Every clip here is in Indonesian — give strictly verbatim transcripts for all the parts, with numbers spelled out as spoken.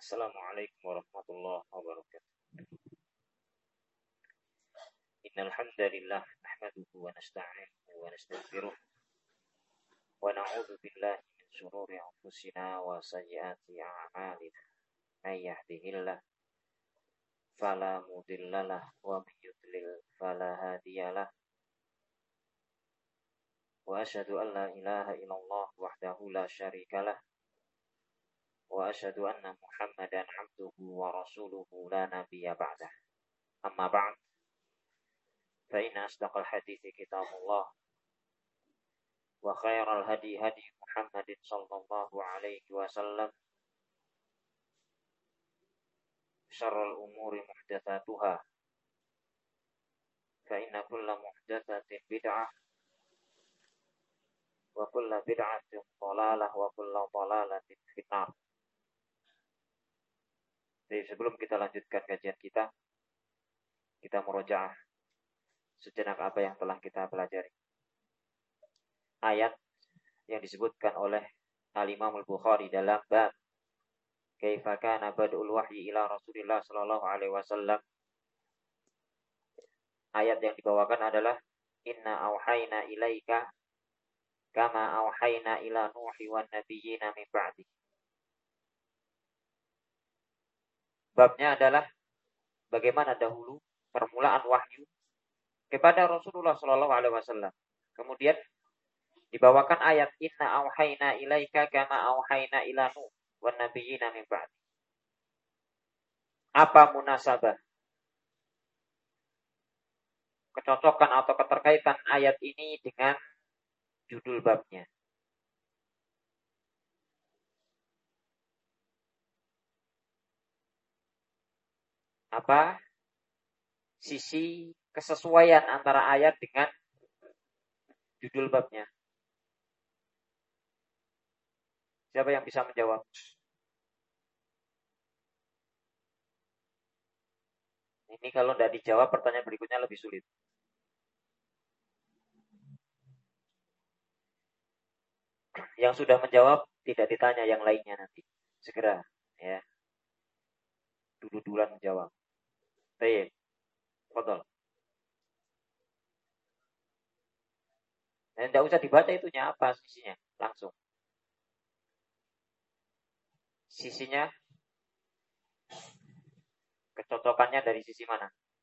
Assalamualaikum warahmatullahi wabarakatuh. Innal hamdalillah nahmaduhu wa nasta'inuhu wa nastaghfiruh wa na'udzu billahi min shururi anfusina wa sayyiati a'malina. May yahdihillahu fala mudhillalah wa may yudlil fala hadiyalah. Wa asyhadu an la ilaha illallah wahdahu la syarikalah wa asyhadu anna Muhammadan abduhu wa rasuluhu la nabiyya ba'dah. Amma ba'd, fa inna asdaqal hadithi kitabullah wa khairal hadi hadi Muhammadin sallallahu alaihi wasallam, syarrul umuri muhdatsatuha, fa inna kulla muhdatsatin bid'ah wa kulla bid'atin dhalalah wa kulla dhalalatin finnar. Jadi sebelum kita lanjutkan kajian kita, kita murojaah sejenak apa yang telah kita pelajari. Ayat yang disebutkan oleh Al-Imam Al-Bukhari dalam bab Kaifa kana bad'ul wahyi ila Rasulillah sallallahu alaihi wasallam. Ayat yang dibawakan adalah Inna auhayna ilaika kama auhayna ila Nuhi wan nabiyyina min ba'di. Babnya adalah bagaimana dahulu permulaan wahyu kepada Rasulullah sallallahu alaihi wasallam. Kemudian dibawakan ayat Inna auhayna ilaika kama auhayna ila Nuh wan nabiyyina min ba'di. Apa munasabah, kecocokan atau keterkaitan ayat ini dengan judul babnya? Apa sisi kesesuaian antara ayat dengan judul babnya? Siapa yang bisa menjawab? Ini kalau tidak dijawab, pertanyaan berikutnya lebih sulit. Yang sudah menjawab tidak ditanya yang lainnya nanti. Segera, ya. Dulu-duluan menjawab. Baik. Fadhol. Dan tidak usah dibaca itunya apa sisinya, langsung. Sisinya, kecocokannya dari sisi mana?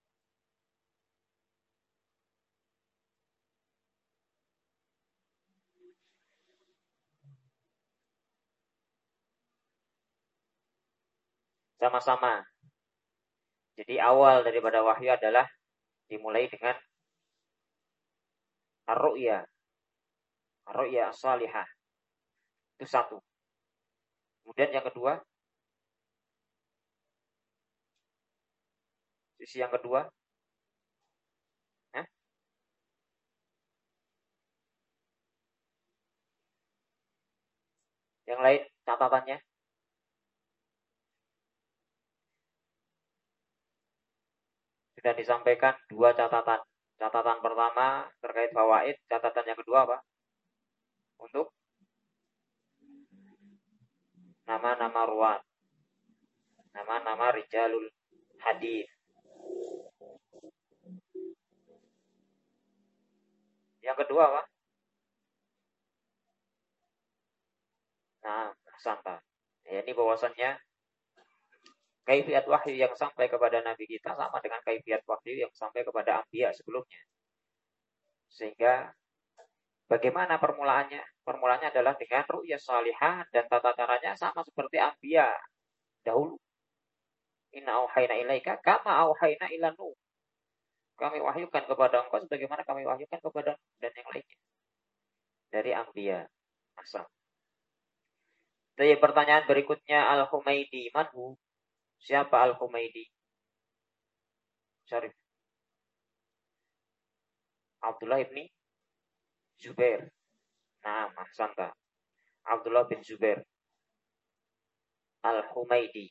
Sama-sama. Jadi awal daripada wahyu adalah dimulai dengan ar-ru'ya. Ar-ru'ya as-salihah. Itu satu. Kemudian yang kedua, sisi yang kedua, Hah? Yang lain catatannya. Sudah disampaikan dua catatan. Catatan pertama terkait fawaid, catatan yang kedua apa? Untuk nama-nama ruwat, nama-nama rijalul hadis. Yang kedua apa? Nah, sangka. Ya, ini bahwasannya kaifiat wahyu yang sampai kepada Nabi kita sama dengan kaifiat wahyu yang sampai kepada anbiya sebelumnya. Sehingga bagaimana permulaannya? Permulaannya adalah dengan ru'yah salihah dan tata caranya sama seperti anbiya dahulu. Inna auhayna ilaika kama auhayna ila Nuh. Kami wahyukan kepada engkau sebagaimana kami wahyukan kepada Nuh dan yang lainnya dari anbiya. Asal. Jadi pertanyaan berikutnya, Al-Humaydi manhu? Siapa Al-Humaydi? Syarif. Abdullah ibni Zubair. Nah, ahsanta. Abdullah bin Zubair. Al-Humaydi.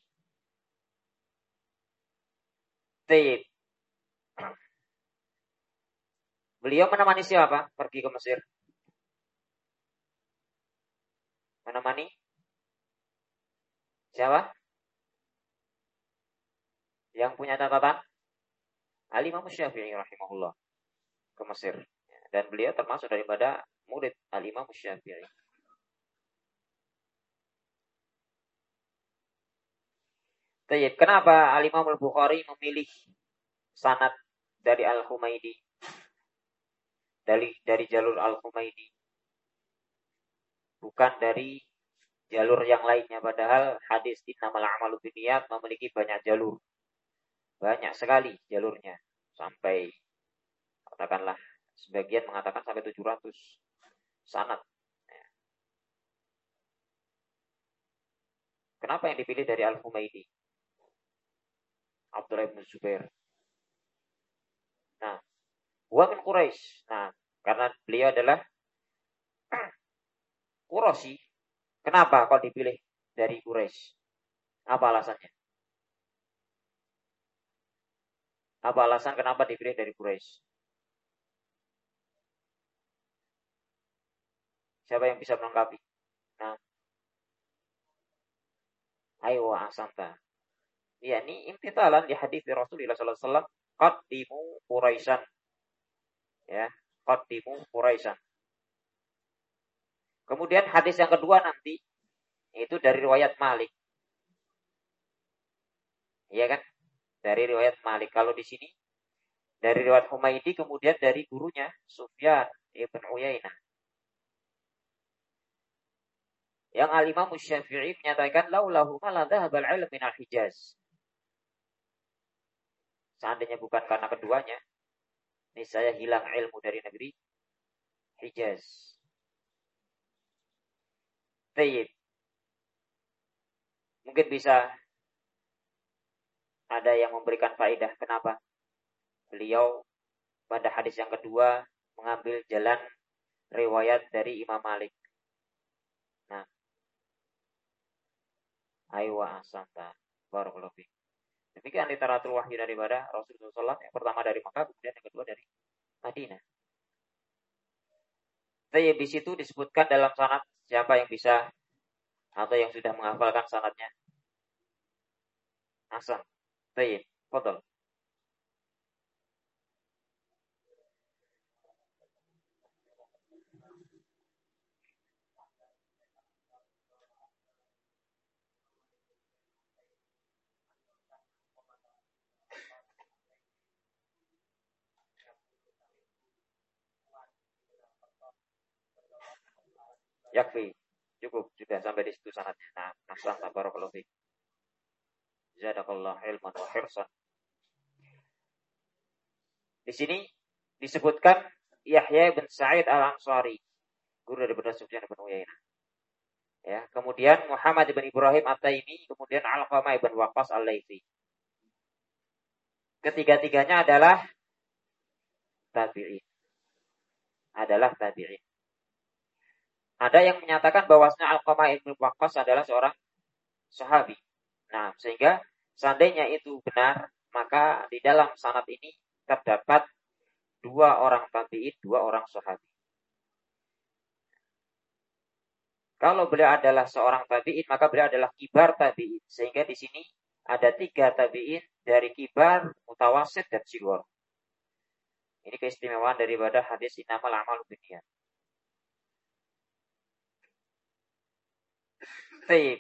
Tayyib. Beliau menemani siapa? Pergi ke Mesir. Menemani siapa? Yang punya catatan Al-Imam Syafi'i rahimahullah ke Mesir. Dan beliau termasuk daripada murid Al-Imam Syafi'i. Tayyib, kenapa Al-Imam Al-Bukhari memilih sanad dari Al-Humaydi? Dari dari jalur Al-Humaydi. Bukan dari jalur yang lainnya, padahal hadis innamal a'malu binniyat memiliki banyak jalur. Banyak sekali jalurnya. Sampai katakanlah sebagian mengatakan sampai tujuh ratus sanad. Kenapa yang dipilih dari Al-Humaydi? Abdullah bin Zubair. Nah, wa min Quraisy. Nah, karena beliau adalah Quraisy. Kenapa kok dipilih dari Quraisy? Apa alasannya? Apa alasan kenapa dipilih dari Quraisy? Siapa yang bisa melengkapi? Nah, ayo asanta. Ya, ini imtithalan di hadis Rasulullah sallallahu alaihi wasallam, qaddimu Quraisyan. Ya, qaddimu Quraisyan. Kemudian hadis yang kedua nanti itu dari riwayat Malik. Iya kan? Dari riwayat Malik. Kalau di sini dari riwayat Humaydi, kemudian dari gurunya Sufyan ibn Uyainah. Yang Al-Imam Syafi'i menyatakan laulahu ma la dhahabal ilm min al-Hijaz. Seandainya bukan karena keduanya, niscaya hilang ilmu dari negeri Hijaz. Tayyib. Mungkin bisa ada yang memberikan faedah. Kenapa beliau pada hadis yang kedua mengambil jalan riwayat dari Imam Malik. Nah, aywa asanta barakallahu fiik. Demikian literatur wahyu daripada Rasulullah shallallahu alaihi wasallam. Yang pertama dari Makkah, kemudian yang kedua dari Madinah. Tapi di situ disebutkan dalam sanad siapa yang bisa atau yang sudah menghafalkan sanadnya. Hasan. Tayyib, fadhal. Yakfi. Cukup, sudah sampai di situ sanadnya. Nah, hasan barakallahu fiik. Jazakallahu ilman wa hirsan. Di sini disebutkan Yahya bin Sa'id Al-Ansari, guru dari Sufyan bin Uyainah. Ya, kemudian Muhammad bin Ibrahim At-Taimi, kemudian Al-Qamah bin Waqqas Al-Laitsi. Ketiga-tiganya adalah tabi'in. Adalah tabi'in. Ada yang menyatakan bahwasanya Al-Qamah bin Waqqas adalah seorang sahabi. Nah, sehingga seandainya itu benar, maka di dalam sanad ini terdapat dua orang tabi'in, dua orang sahabi. Kalau beliau adalah seorang tabi'in, maka beliau adalah kibar tabi'in. Sehingga di sini ada tiga tabi'in dari kibar, mutawasid, dan sighar. Ini keistimewaan daripada hadis innamal a'malu binniyat. Baik.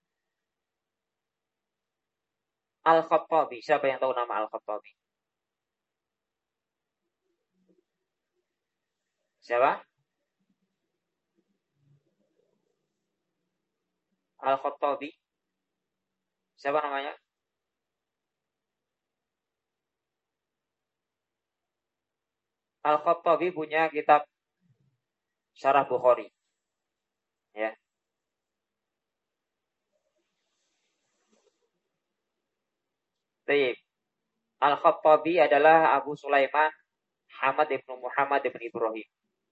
Al-Khattabi. Siapa yang tahu nama Al-Khattabi? Siapa? Al-Khattabi. Siapa namanya? Al-Khattabi punya kitab Syarah Bukhari. Ya. Baik. Al-Khattabi adalah Abu Sulaiman Hamad ibn Muhammad ibn Ibrahim.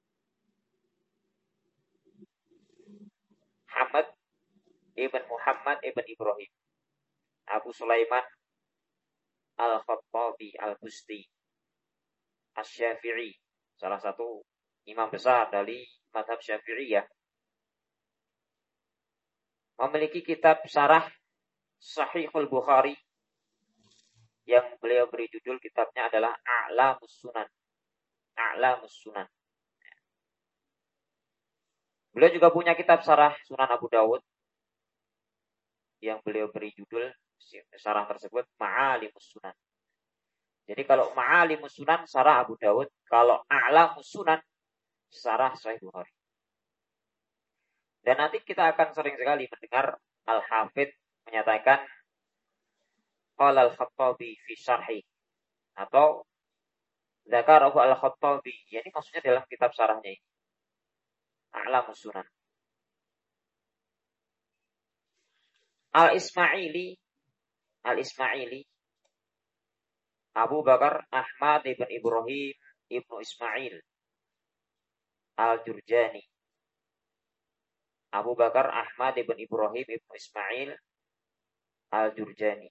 Hamad ibn Muhammad ibn Ibrahim. Abu Sulaiman Al-Khattabi Al-Busti Asy-Syafi'i, salah satu imam besar dari mazhab Syafi'iyah. Memiliki kitab Syarah Sahihul Bukhari yang beliau beri judul kitabnya adalah A'lamus Sunan. A'lamus Sunan. Beliau juga punya kitab Syarah Sunan Abu Dawud yang beliau beri judul syarah tersebut Ma'alimus Sunan. Jadi kalau Ma'alimus Sunan syarah Abu Dawud, kalau A'lamus Sunan syarah Sahih Bukhari. Dan nanti kita akan sering sekali mendengar Al-Hafidh menyatakan qala Al-Khattabi fi syarhi atau dzakarahu Al-Khattabi. Ini maksudnya dalam kitab syarahnya ini. A'lamus Sunan. Al-Ismaili Al-Ismaili Abu Bakar Ahmad ibn Ibrahim ibnu Ismail Al-Jurjani. Abu Bakar Ahmad ibn Ibrahim ibnu Ismail Al-Jurjani.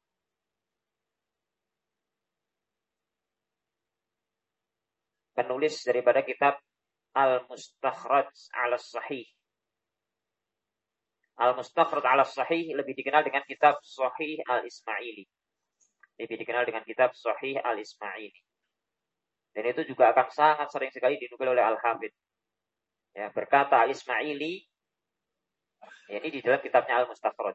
Penulis daripada kitab Al-Mustakhraj ala Sahih. Al-Mustakhraj ala Sahih lebih dikenal dengan kitab Sahih Al-Ismaili. Lebih dikenal dengan kitab Sahih Al-Ismaili. Dan itu juga akan sangat sering sekali dinukil oleh Al-Hafidh. Ya, berkata Al-Ismaili, ya, ini di dalam kitabnya Al-Mustakhraj.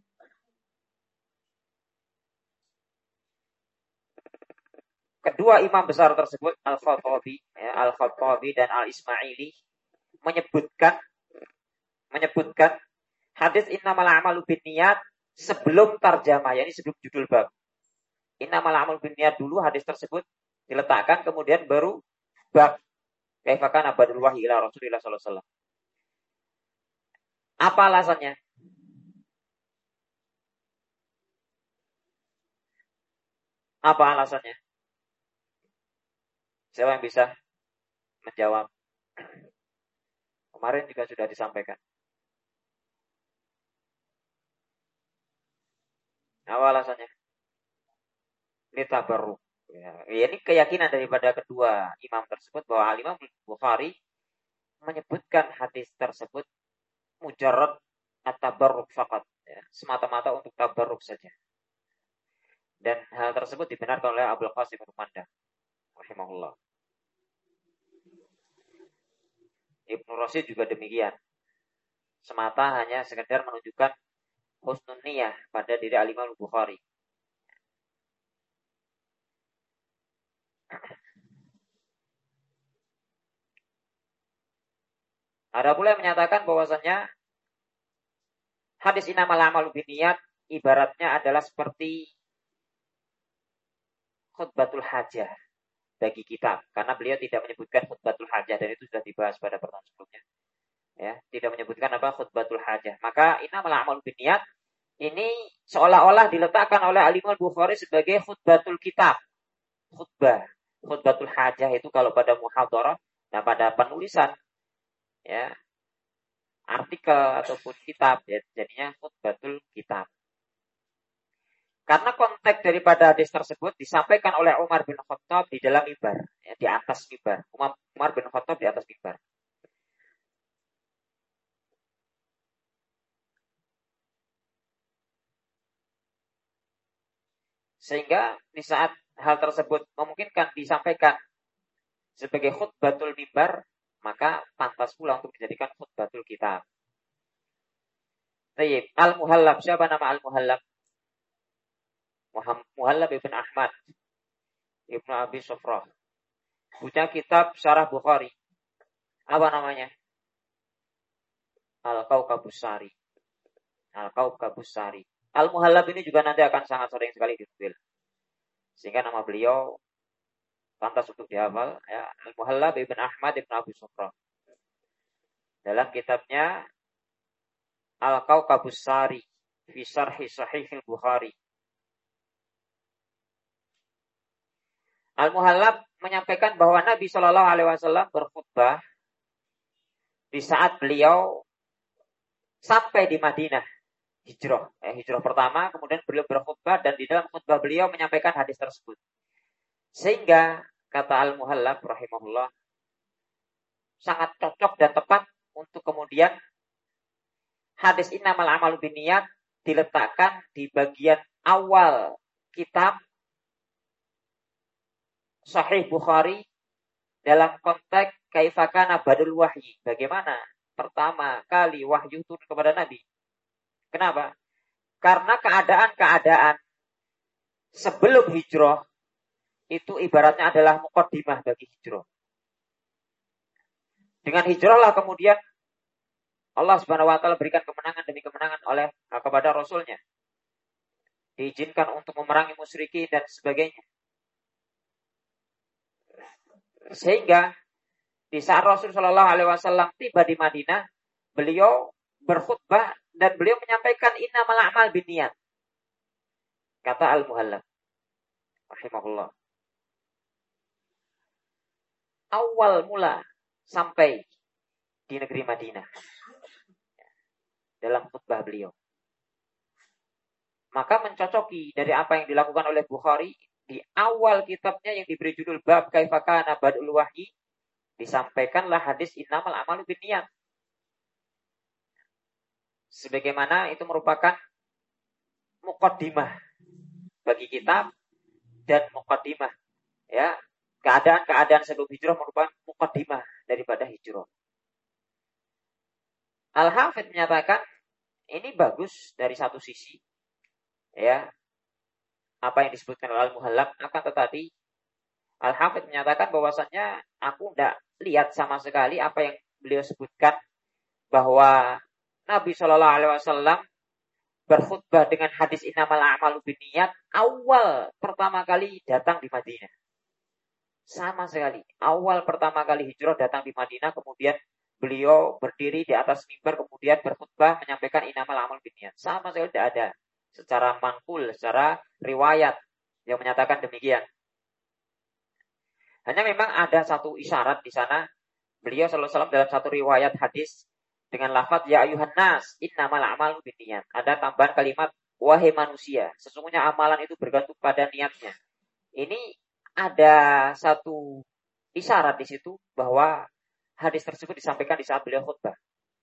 Kedua imam besar tersebut, Al-Khattabi, ya, Al-Khattabi dan Al-Ismaili, menyebutkan menyebutkan hadis innamal a'malu binniyat sebelum tarjamah, yakni sebelum judul bab. Innamal a'malu binniyat dulu hadis tersebut diletakkan, kemudian baru bab kaifa kana badul wahyi ila Rasulillah sallallahu alaihi wasallam. Apa alasannya? Apa alasannya? Siapa yang bisa menjawab? Kemarin juga sudah disampaikan. Apa alasannya? Ini tabarruk. Ya, ini keyakinan daripada kedua imam tersebut bahwa Al-Imam Bukhari menyebutkan hadis tersebut mujarrad at-tabarruk faqat, ya, semata-mata untuk tabarruk saja. Dan hal tersebut dibenarkan oleh Abdul Qasim bin Manda rahimahullah. Ibnu Rasyid juga demikian. Semata hanya sekedar menunjukkan husnul niyah pada diri Al-Imam Bukhari. Ada pula yang menyatakan bahwasanya hadis innamal a'malu binniyat ibaratnya adalah seperti khutbatul hajah bagi kita, karena beliau tidak menyebutkan khutbatul hajah, dan itu sudah dibahas pada pertemuan sebelumnya. Ya, tidak menyebutkan apa khutbatul hajah. Maka innamal a'malu binniyat ini seolah-olah diletakkan oleh Al-Imam Bukhari sebagai khutbatul kitab. Khutbah, khutbatul hajah itu kalau pada muhadharah, nah pada penulisan ya artikel ataupun kitab, ya jadinya khutbatul kitab. Karena konteks daripada hadis tersebut disampaikan oleh Umar bin Khattab di dalam mimbar, ya, di atas mimbar. Umar, Umar bin Khattab di atas mimbar. Sehingga di saat hal tersebut memungkinkan disampaikan sebagai khutbatul mimbar, maka pantas pula untuk dijadikan khutbatul kitab. Tayyib, Al-Muhallab, siapa nama Al-Muhallab? Muhallab ibn Ahmad ibn Abi Sufrah, punya kitab Syarah Bukhari. Apa namanya? Al-Kaukabus Sari. Al-Kaukabus Sari. Al-Muhallab ini juga nanti akan sangat sering sekali dinukil, sehingga nama beliau pantas untuk dihafal, ya. Al-Muhallab ibn Ahmad ibn Abi Sufrah. Dalam kitabnya Al-Kaukabus Sari fi Syarhi Sahih Bukhari. Al-Muhallab menyampaikan bahwa Nabi Shallallahu Alaihi Wasallam berkhutbah di saat beliau sampai di Madinah, hijrah, eh, hijrah pertama, kemudian beliau berkhutbah dan di dalam khutbah beliau menyampaikan hadis tersebut. Sehingga kata Al-Muhallab rahimahullah sangat cocok dan tepat untuk kemudian hadis innamal a'malu binniyat diletakkan di bagian awal kitab Sahih Bukhari dalam konteks kaifakana badul wahyi. Bagaimana pertama kali wahyu turun kepada Nabi. Kenapa? Karena keadaan-keadaan sebelum hijrah itu ibaratnya adalah muqaddimah bagi hijrah. Dengan hijrahlah kemudian Allah Subhanahu wa taala berikan kemenangan demi kemenangan oleh kepada Rasulnya. Diizinkan untuk memerangi musyrikin dan sebagainya. Sehingga di saat Rasul Shallallahu Alaihi Wasallam tiba di Madinah, beliau berkhutbah dan beliau menyampaikan innamal a'mal binniyat. Kata Al-Muhallab rahimahullah. Awal mula sampai di negeri Madinah dalam khutbah beliau. Maka mencocoki dari apa yang dilakukan oleh Bukhari di awal kitabnya yang diberi judul Bab Kaifakana Badul Wahyi, disampaikanlah hadis innamal a'malu binniyat. Sebagaimana itu merupakan muqaddimah bagi kitab dan muqaddimah, ya, keadaan-keadaan sebelum hijrah merupakan muqaddimah daripada hijrah. Al-Hafidz menyatakan ini bagus dari satu sisi, ya, apa yang disebutkan oleh Al-Muhallab, akan tetapi Al-Hafidz menyatakan bahwasannya aku tidak lihat sama sekali apa yang beliau sebutkan bahwa Nabi Shallallahu Alaihi Wasallam berkhutbah dengan hadis innamal a'malu binniyat awal pertama kali datang di Madinah. Sama sekali. Awal pertama kali hijrah datang di Madinah, kemudian beliau berdiri di atas mimbar, kemudian berkhutbah menyampaikan innamal a'malu binniyat. Sama sekali tidak ada secara manqul, secara riwayat yang menyatakan demikian. Hanya memang ada satu isyarat di sana. Beliau sallallahu alaihi wasallam dalam satu riwayat hadis dengan lafaz ya ayuhan nas innamal a'malu binniyat. Ada tambahan kalimat wahai manusia, sesungguhnya amalan itu bergantung pada niatnya. Ini ada satu isyarat di situ bahwa hadis tersebut disampaikan di saat beliau khutbah.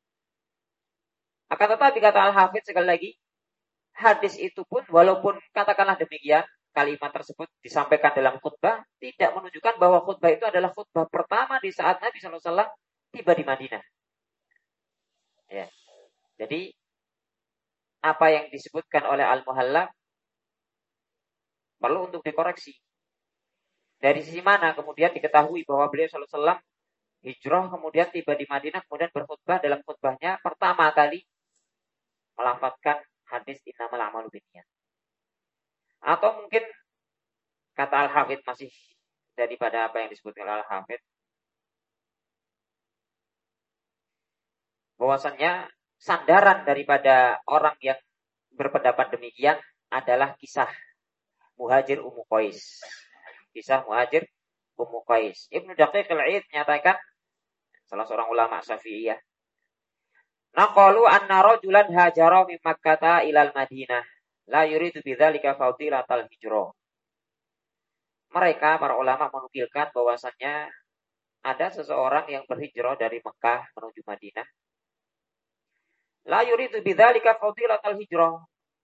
Akan tetapi kata Al-Hafidz sekali lagi, hadis itu pun walaupun katakanlah demikian, kalimat tersebut disampaikan dalam khutbah, tidak menunjukkan bahwa khutbah itu adalah khutbah pertama di saat Nabi shallallahu alaihi wasallam tiba di Madinah. Ya. Jadi apa yang disebutkan oleh Al-Muhallab perlu untuk dikoreksi. Dari sisi mana kemudian diketahui bahwa beliau shallallahu alaihi wasallam hijrah kemudian tiba di Madinah, kemudian berkhutbah, dalam khutbahnya pertama kali melafadzkan hadis innamal a'malu binniyat. Atau mungkin kata Al-Hafidz masih daripada apa yang disebutkan oleh Al-Hafidz, bahwasannya sandaran daripada orang yang berpendapat demikian adalah kisah Muhajir Ummu Qais. Kisah Muhajir Ummu Qais. Ibnu Daqiq al-Id menyatakan, salah seorang ulama Syafi'iyah, naqalu anna rajulan hajara min Makkah ilal Madinah la yuridu bidzalika fadilatal hijrah. Mereka para ulama menukilkan bahwasannya ada seseorang yang berhijrah dari Mekah menuju Madinah. La yuridu bidzalika fadilatal hijrah.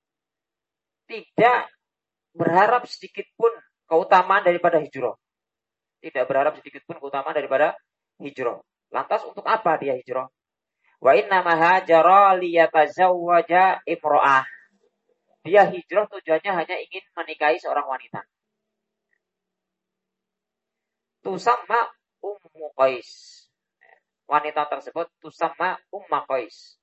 Tidak berharap sedikit pun keutamaan daripada hijrah. Tidak berharap sedikit pun keutamaan daripada hijrah. Lantas untuk apa dia hijrah? Wa inna ma hajara liyatazawwaja imra'ah. Dia hijrah tujuannya hanya ingin menikahi seorang wanita. Tusamma Ummu Qais. Wanita tersebut tusamma Ummu Qais.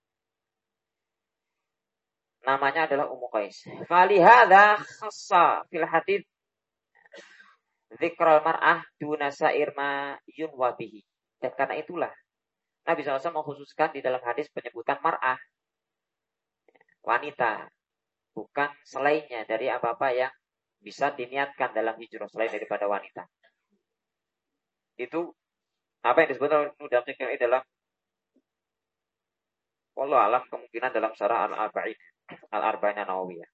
Namanya adalah Ummu Qais. Falihadza khassa fil hadits dzikral mar'ah duna sa'ir ma yunwa bihi. Dan karena itulah Nabi shallallahu alaihi wasallam mengkhususkan di dalam hadis penyebutan mar'ah, wanita, bukan selainnya dari apa-apa yang bisa diniatkan dalam hijrah selain daripada wanita. Itu apa yang disebut oleh Ibnu Daqiq ini adalah wallahu alam kemungkinan dalam syarah Al-Arba'in Al-Arba'in An-Nawawiyah.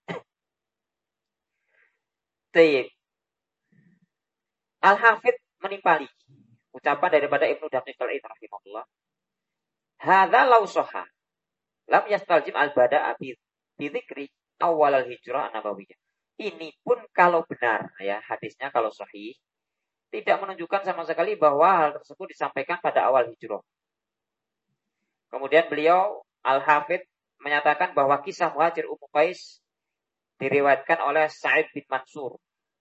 Tayyib. Al-Hafidz menimpali ucapan daripada Ibnu Daqiq al-Id rahimahullah. Hadza law sahha lam yastaljim al-bada'a bi dzikri awal al-hijrah an-nabawiyah. Ini pun kalau benar ya, hadisnya kalau sahih, tidak menunjukkan sama sekali bahwa hal tersebut disampaikan pada awal hijrah. Kemudian beliau Al-Hafidh menyatakan bahwa kisah Muhajir Ummu Qais diriwayatkan oleh Sa'id bin Mansur.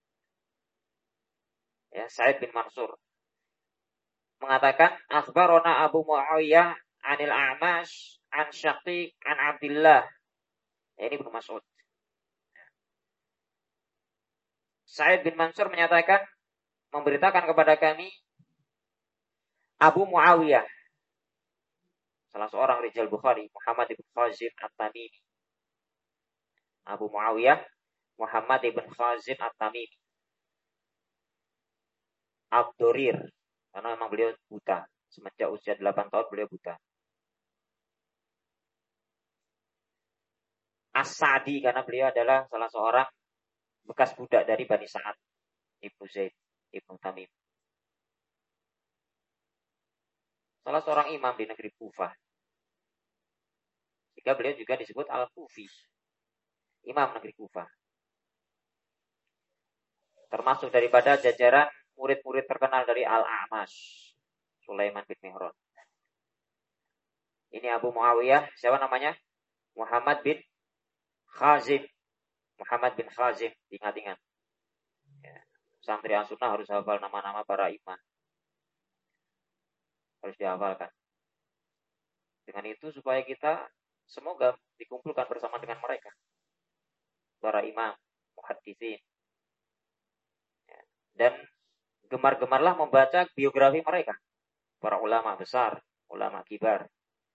Ya, Sa'id bin Mansur mengatakan akhbarona Abu Muawiyah anil A'mash an Syaqiq an Abdullah. Ya, ini Ibnu Mas'ud. Sa'id bin Mansur menyatakan memberitakan kepada kami Abu Muawiyah, salah seorang rijal Bukhari, Muhammad ibn Khazim At-Tamimi. Abu Muawiyah Muhammad ibn Khazim At-Tamimi. Abdurir, karena memang beliau buta. Semenjak usia delapan tahun beliau buta. As-Sa'di, karena beliau adalah salah seorang bekas budak dari Bani Sa'ad Ibnu Zaid Ibnu Tamim. Salah seorang imam di negeri Kufah. Jika beliau juga disebut Al-Kufi, imam negeri Kufah. Termasuk daripada jajaran murid-murid terkenal dari Al-A'mash, Sulaiman bin Mihran. Ini Abu Muawiyah, siapa namanya? Muhammad bin Khazim. Muhammad bin Khazim, ingat-ingat. Ya. Santri As-Sunnah harus hafal nama-nama para imam. Harus dihafalkan. Dengan itu supaya kita semoga dikumpulkan bersama dengan mereka. Para imam, muhaddisin. Ya. Dan gemar-gemarlah membaca biografi mereka. Para ulama besar, ulama kibar.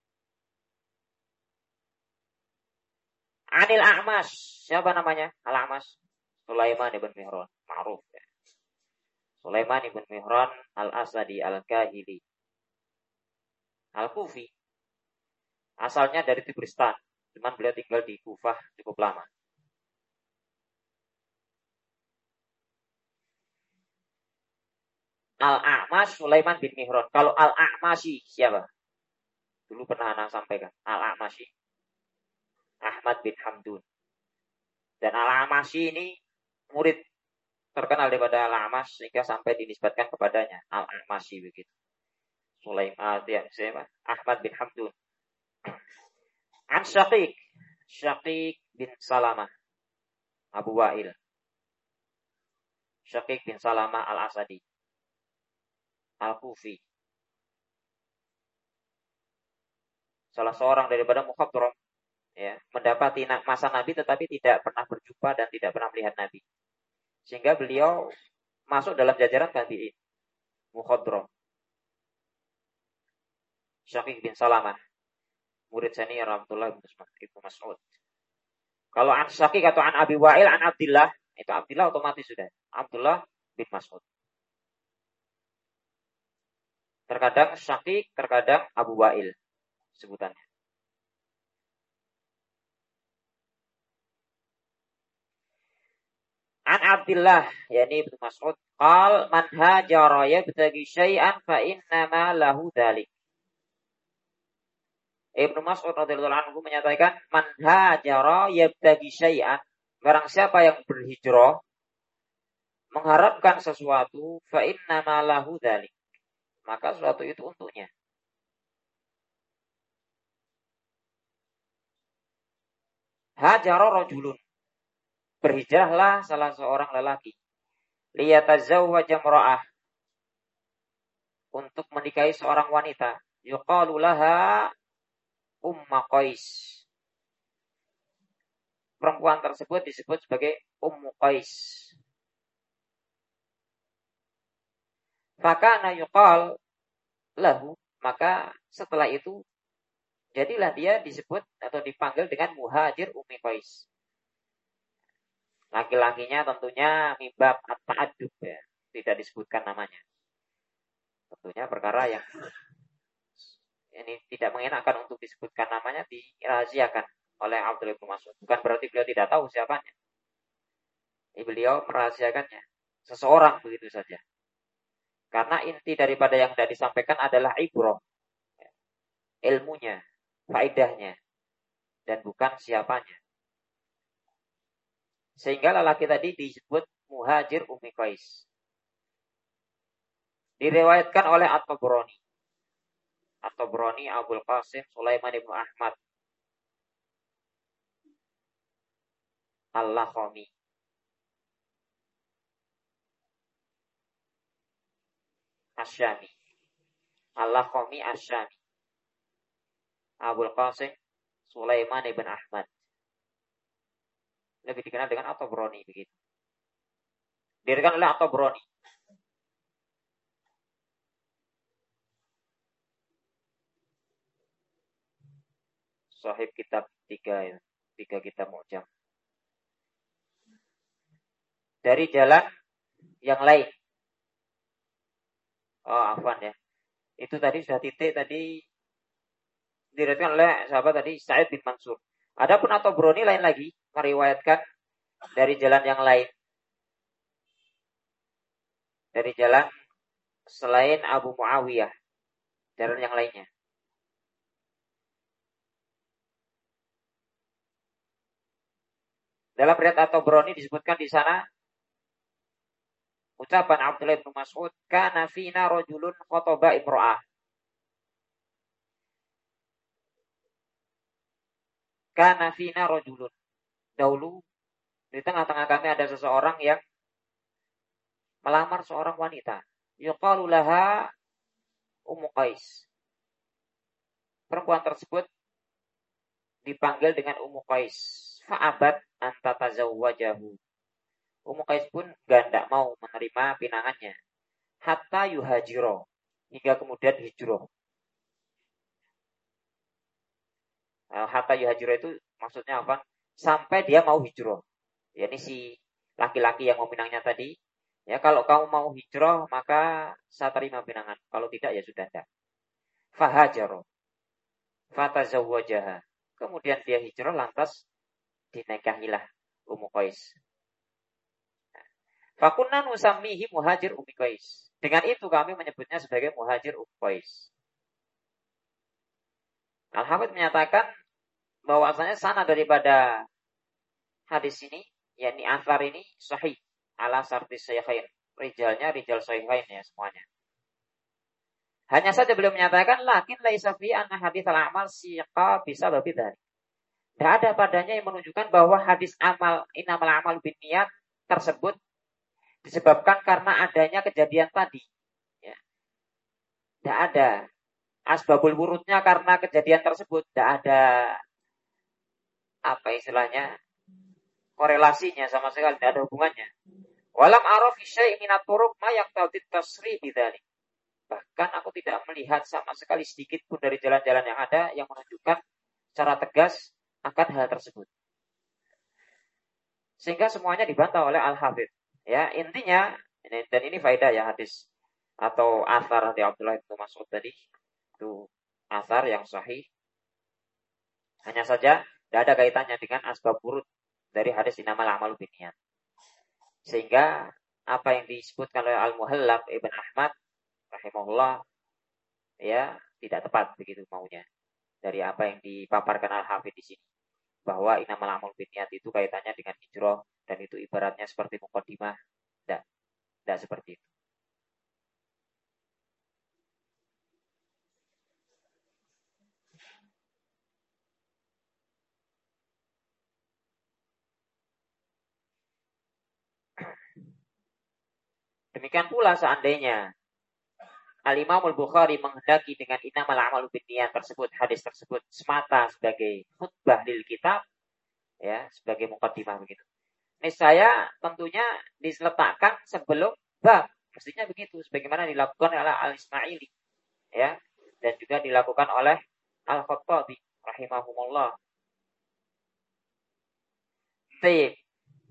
Anil A'mash, siapa namanya? Al-A'mash Sulaiman ibn Mihran, ma'ruf ya. Sulaiman ibn Mihran Al-Asadi Al-Kahili Al-Kufi. Asalnya dari Tigristan, cuman beliau tinggal di Kufah cukup lama. Al-A'mash Sulaiman bin Mihran. Kalau Al-A'mashi siapa? Dulu pernah anak sampaikan. Al-A'mashi Ahmad bin Hamdun. Dan Al-A'mashi ini murid terkenal daripada Al-A'mash sehingga sampai dinisbatkan kepadanya Al-A'mashi begitu. Sulaiman ya, siapa? Ahmad bin Hamdun. An Syaqiq, Syaqiq bin Salamah Abu Wa'il. Syaqiq bin Salamah Al-Asadi Al-Kufi. Salah seorang daripada mukhadram, ya, mendapati masa Nabi tetapi tidak pernah berjumpa dan tidak pernah melihat Nabi. Sehingga beliau masuk dalam jajaran tabi'in. Mukhadram. Syaqiq bin Salamah, murid senior Abdullah bin Mas'ud. Kalau an Syaqiq atau an Abi Wa'il an Abdullah, itu Abdullah otomatis sudah. Abdullah bin Mas'ud. Terkadang Syaqiq, terkadang Abu Wa'il sebutannya. An Abdullah, yakni Ibnu Mas'ud, qal man hajara yabtaghi syai'an fa innama lahu dzalik. Ibnu Mas'ud radhiyallahu anhu menyatakan man hajara yabtaghi syai'an, barang siapa yang berhijrah mengharapkan sesuatu, fa innama lahu dzalik, maka sesuatu itu untuknya. Hajara rajulun, berhijrahlah salah seorang lelaki, liyatazawwaja imra'ah, untuk menikahi seorang wanita, yuqalu laha Ummu Qais. Perempuan tersebut disebut sebagai Ummu Qais. Fakana yuqal lahu, maka setelah itu jadilah dia disebut atau dipanggil dengan Muhajir Ummi Qais. Laki-lakinya tentunya mibab at-ta'addub ya, tidak disebutkan namanya. Tentunya perkara yang ini tidak mengenakan untuk disebutkan namanya, dirahasiakan oleh Abdullah bin Mas'ud. Bukan berarti beliau tidak tahu siapanya. Ini beliau merahasiakannya. Seseorang begitu saja. Karena inti daripada yang sudah disampaikan adalah ibrah. Ilmunya, faedahnya, dan bukan siapanya. Sehingga lelaki tadi disebut Muhajir Ummi Qais. Diriwayatkan oleh At-Tabrani. At-Tabrani Abul Qasim Sulaiman ibnu Ahmad Al-Lakhami. Asyami. Al-Lakhami Asyami. Abul Qasim Sulaiman ibn Ahmad. Lebih dikenal dengan At-Tabrani begitu. Diriwayatkan oleh At-Tabrani. Sahib kitab tiga ya. Tiga kitab mu'jam. Dari jalan yang lain. Oh, afwan ya. Itu tadi sudah titik tadi diriwayatkan oleh sahabat tadi Sa'id bin Mansur. Adapun At-Tabrani lain lagi meriwayatkan dari jalan yang lain. Dari jalan selain Abu Muawiyah, jalan yang lainnya. Dalam riwayat At-Tabrani disebutkan di sana ucapan Abdullah bin Mas'ud, kana fina rajulun khotaba imra'ah. Kana fina rajulun. Dahulu di tengah-tengah kami ada seseorang yang melamar seorang wanita. Yuqalu laha Ummu Qais. Perempuan tersebut dipanggil dengan Ummu Qais. Fa'abat an tatazawwajahu. Ummu Qais pun gak mau menerima pinangannya. Hatta yuhajiro. Hingga kemudian hijrah. Hatta yuhajiro itu maksudnya apa? Sampai dia mau hijrah. Ya, ini si laki-laki yang mau pinangnya tadi. Ya, kalau kamu mau hijrah, maka saya terima pinangan. Kalau tidak, ya sudah tidak. Fahajaro. Fatazawwajaha. Kemudian dia hijrah, lantas dinikahilah Ummu Qais. Fakunna nusammihi muhajir Ummi Qais. Dengan itu kami menyebutnya sebagai muhajir Ummi Qais. Al-Hafidz menyatakan bahwasanya sana daripada hadis ini, yakni athar ini sahih ala sartis sahihain. Rijalnya rijal sahihain ya semuanya. Hanya saja beliau menyatakan lakin laisa fi anna hadits al-amal siqa bisa babi dzalik. Tidak ada padanya yang menunjukkan bahwa hadis amal inamal amal binniyat tersebut disebabkan karena adanya kejadian tadi. Ya. Tidak ada asbabul wurudnya karena kejadian tersebut. Tidak ada apa istilahnya korelasinya sama sekali, tidak ada hubungannya. Walam araf syai' minat turuq ma yaqtadi tasri bidzalik. Bahkan aku tidak melihat sama sekali sedikit pun dari jalan-jalan yang ada yang menunjukkan secara tegas akan hal tersebut. Sehingga semuanya dibantah oleh Al-Hafidz. Ya, intinya ini, dan ini faedah ya hadis atau athar dari Abdullah bin Mas'ud tadi. Itu athar yang sahih. Hanya saja tidak ada kaitannya dengan asbab wurud dari hadis inamal a'malu binniyat. Sehingga apa yang disebutkan oleh Al-Muhallab Ibn Ahmad rahimahullah ya tidak tepat begitu maunya dari apa yang dipaparkan Al-Hafidz di sini, bahwa inamal a'malu binniyat itu kaitannya dengan hijrah dan itu ibaratnya seperti muqaddimah. Tidak, tidak seperti itu. Demikian pula seandainya Al-Imam Al-Bukhari menghendaki dengan inamal a'malu binniyat tersebut, hadis tersebut semata sebagai khutbah lil kitab, ya, sebagai muqaddimah begitu. Ini saya tentunya diletakkan sebelum bab, mestinya begitu, sebagaimana dilakukan oleh Al-Ismaili, ya, dan juga dilakukan oleh Al-Khattabi rahimahumullah. Baik.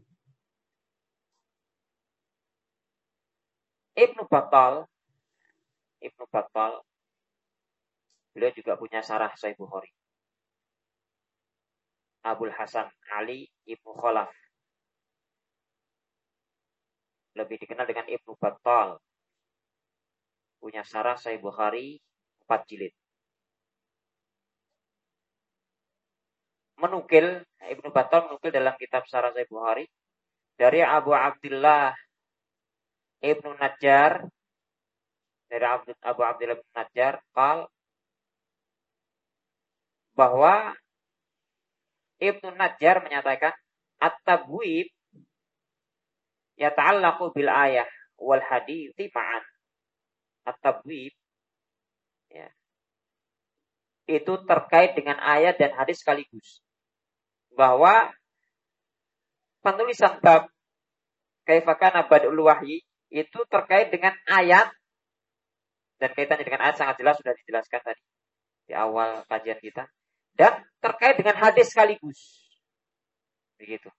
Ibnu Battal Ibnu Battal beliau juga punya syarah Sahih Bukhari. Abul Hasan Ali Ibnu Khalaf, lebih dikenal dengan Ibnu Battal, punya syarah Sahih Bukhari empat jilid. Menukil Ibnu Battal menukil dalam kitab syarah Sahih Bukhari dari Abu Abdullah Ibnu Najjar dari Abu Abdullah bin Najjar qal bahwa Ibnu Najjar menyatakan at-tabwib yata'allaqu bil ayah wal hadithi ma'an. At-tabwib ya, itu terkait dengan ayat dan hadis sekaligus. Bahwa penulisan bab kaifakana badul wahyi itu terkait dengan ayat, dan kaitannya dengan ayat sangat jelas sudah dijelaskan tadi di awal kajian kita, dan terkait dengan hadis sekaligus. Begitu.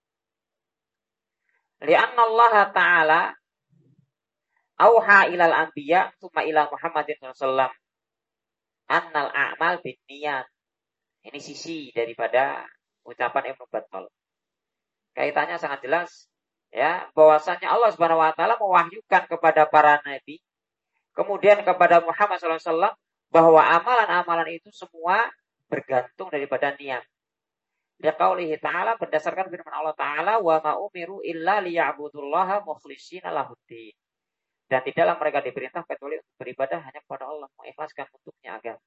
Li'anna Allah Ta'ala auha ilal anbiya tsumma ila Muhammadin sallallahu alaihi wasallam annal a'mal binniyat. Ini sisi daripada ucapan Ibnu Battal. Kaitannya sangat jelas ya, bahwasanya Allah Subhanahu wa taala mewahyukan kepada para nabi, kemudian kepada Muhammad sallallahu alaihi wasallam, bahwa amalan-amalan itu semua bergantung daripada niat. Liqaulihi ta'ala, berdasarkan firman Allah Ta'ala, wa ma umiru illa liya'budullaha mukhlishina lahuddin. Dan tidaklah mereka diperintah kecuali untuk beribadah hanya kepada Allah, mengikhlaskan untuknya agama.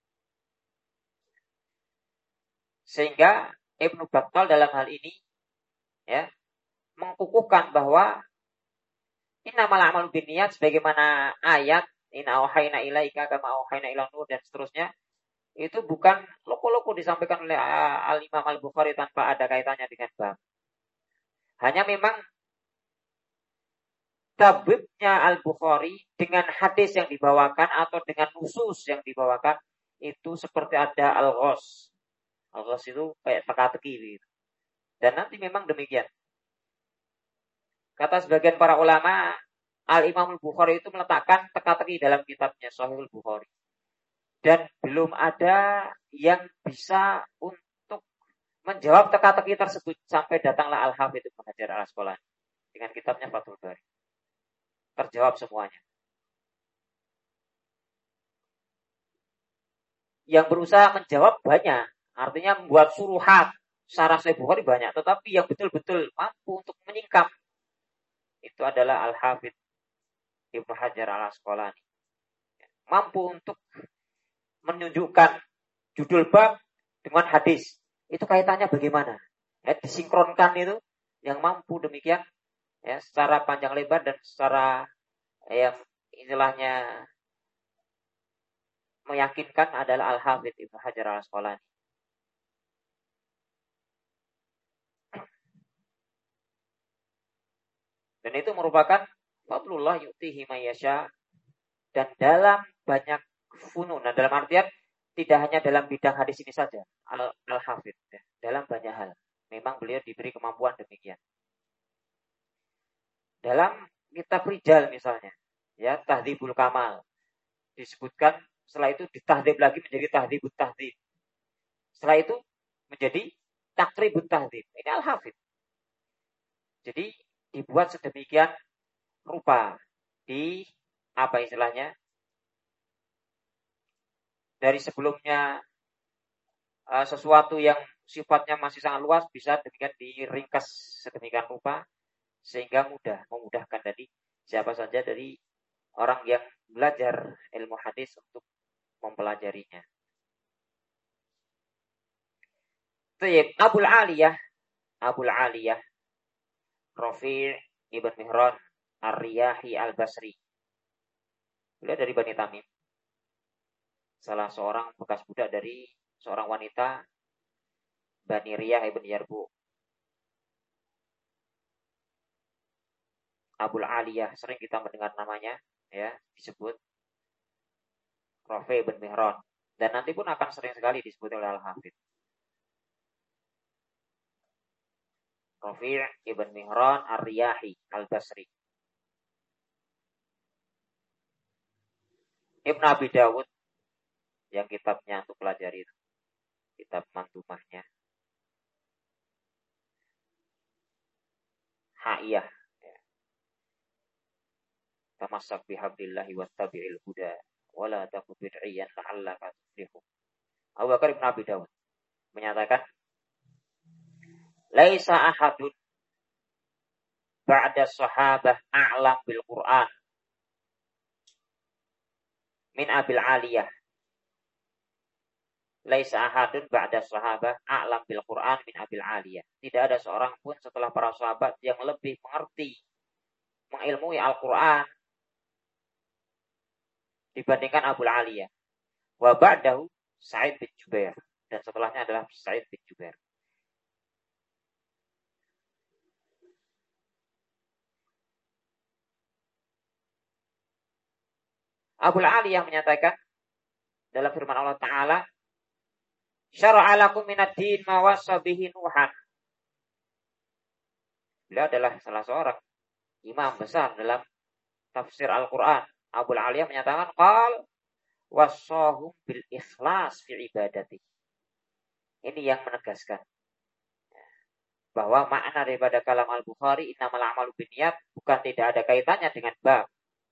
Sehingga Ibnu Battal dalam hal ini ya mengkukuhkan bahwa innamal a'malu binniyat, sebagaimana ayat inna auhayna ilaika kama auhayna ila Nuh dan seterusnya, itu bukan loko-loko disampaikan oleh Al-Imam Al-Bukhari tanpa ada kaitannya dengan bab. Hanya memang tabibnya Al-Bukhari dengan hadis yang dibawakan atau dengan nusus yang dibawakan itu seperti ada al-ghos. Al-ghos itu kayak teka-teki gitu. Dan nanti memang demikian. Kata sebagian para ulama, Al-Imam Al-Bukhari itu meletakkan teka-teki dalam kitabnya Sahih Al-Bukhari. Dan belum ada yang bisa untuk menjawab teka-teki tersebut sampai datanglah Al-Hafidz Ibnu Hajar Al-Asqalani dengan kitabnya Fathul Bari. Terjawab semuanya. Yang berusaha menjawab banyak, artinya membuat suruhat syarah Sahih Bukhari banyak, tetapi yang betul-betul mampu untuk menyingkap itu adalah Al-Hafidz Ibnu Hajar Al-Asqalani. Mampu untuk menunjukkan judul bab dengan hadis. Itu kaitannya bagaimana? Ya, disinkronkan itu yang mampu demikian ya, secara panjang lebar dan secara yang istilahnya meyakinkan adalah Al-Hafidz Ibnu Hajar Al-Asqalani. Dan itu merupakan fadlullah yu'tihi may yasha, dan dalam banyak funun. Nah, dalam artian tidak hanya dalam bidang hadis ini saja, Al-Hafidz ya, dalam banyak hal memang beliau diberi kemampuan demikian. Dalam kitab Rijal misalnya, ya Tahdzibul Kamal disebutkan, setelah itu ditahdzib lagi menjadi Tahdzibut Tahdzib. Setelah itu menjadi Takribut Tahdzib. Ini Al-Hafidz. Jadi dibuat sedemikian rupa di apa istilahnya? Dari sebelumnya uh, sesuatu yang sifatnya masih sangat luas bisa demikian diringkas sedemikian rupa sehingga mudah memudahkan tadi siapa saja dari orang yang belajar ilmu hadis untuk mempelajarinya. Tayyib, Abul Aliyah, Abul Aliyah, Rafi' ibn Mihran Ar-Riyahi Al-Basri. Beliau dari Bani Tamim. Salah seorang bekas budak dari seorang wanita Bani Riyah ibn Yarbu. Abul Aliyah, sering kita mendengar namanya ya, disebut Rafi' ibn Mihran, dan nanti pun akan sering sekali disebut oleh Al-Hafidz. Rafi' ibn Mihran Ar-Riyahi Al-Basri. Ibn Abi Dawud yang kitabnya untuk pelajari itu, kitab mantumahnya Ha'iyah ya. Tamassak bihablillahi wattabi'il huda wala taku bid'iyan la'allaka tuflihu. Abu Bakar Ibn Abi Dawud menyatakan, laisa ahadun ba'da sahabah a'lam bil Qur'an min Abil Aliyah. Laisa ahadun ba'da sahabah a'lam bil Qur'an min Abil Aliyah. Tidak ada seorang pun setelah para sahabat yang lebih mengerti, mengilmui Al-Qur'an dibandingkan Abul Aliyah. Wa ba'dahu Sa'id bin Jubair. Dan setelahnya adalah Sa'id bin Jubair. Abul Aliyah menyatakan dalam firman Allah Ta'ala, syara'a lakum minad din ma wassa bihi Nuhan. Beliau adalah salah seorang imam besar dalam tafsir Al-Quran. Abul Aliyah menyatakan, qal wassahum bil ikhlas fi ibadati. Ini yang menegaskan bahwa makna daripada kalam Al-Bukhari innamal a'malu binniyat bukan tidak ada kaitannya dengan bab.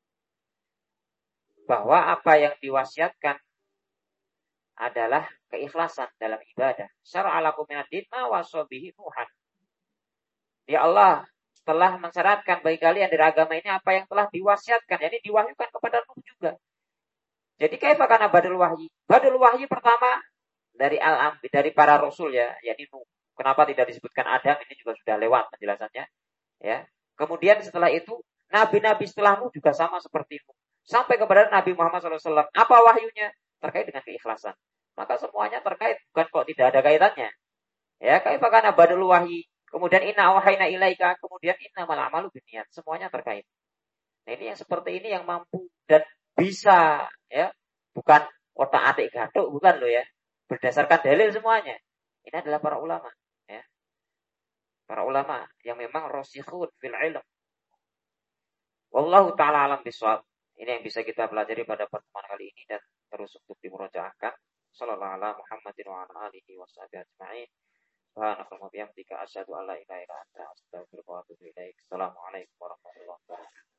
Bahwa apa yang diwasiatkan adalah keikhlasan dalam ibadah. Syara'a lakum minad din ma wassa bihi Nuhan. Ya Allah telah mensyaratkan bagi kalian dari agama ini apa yang telah diwasiatkan, yakni diwahyukan kepada Nuh juga. Jadi kaifa kana badul wahyi? Badul wahyi pertama dari alam dari para rasul ya, yakni Nuh. Kenapa tidak disebutkan Adam? Ini juga sudah lewat penjelasannya, ya. Kemudian setelah itu nabi-nabi setelah Nuh juga sama seperti Nuh. Sampai kepada Nabi Muhammad shallallahu alaihi wasallam. Apa wahyunya? Terkait dengan keikhlasan. Maka semuanya terkait, bukan kok tidak ada kaitannya. Ya, kaifa kana badul wahyi? Kemudian inna wahayna ilaika, kemudian inna mal'amalu binniyat. Semuanya terkait. Nah, ini yang seperti ini yang mampu dan bisa, ya, bukan otak-atik gathuk, bukan loh ya. Berdasarkan dalil semuanya. Ini adalah para ulama, ya. Para ulama yang memang rasikhun fil ilm. Wallahu ta'ala alam bisawab. Ini yang bisa kita pelajari pada pertemuan kali ini dan terus untuk dimurojaahkan. Sallallahu ala Muhammadin wa ala alihi wa sahbihi ajma'in. Subhanakallahumma wa bihamdika asyhadu an la ilaha illa anta astaghfiruka wa atubu ilaik. Assalamualaikum warahmatullahi wabarakatuh.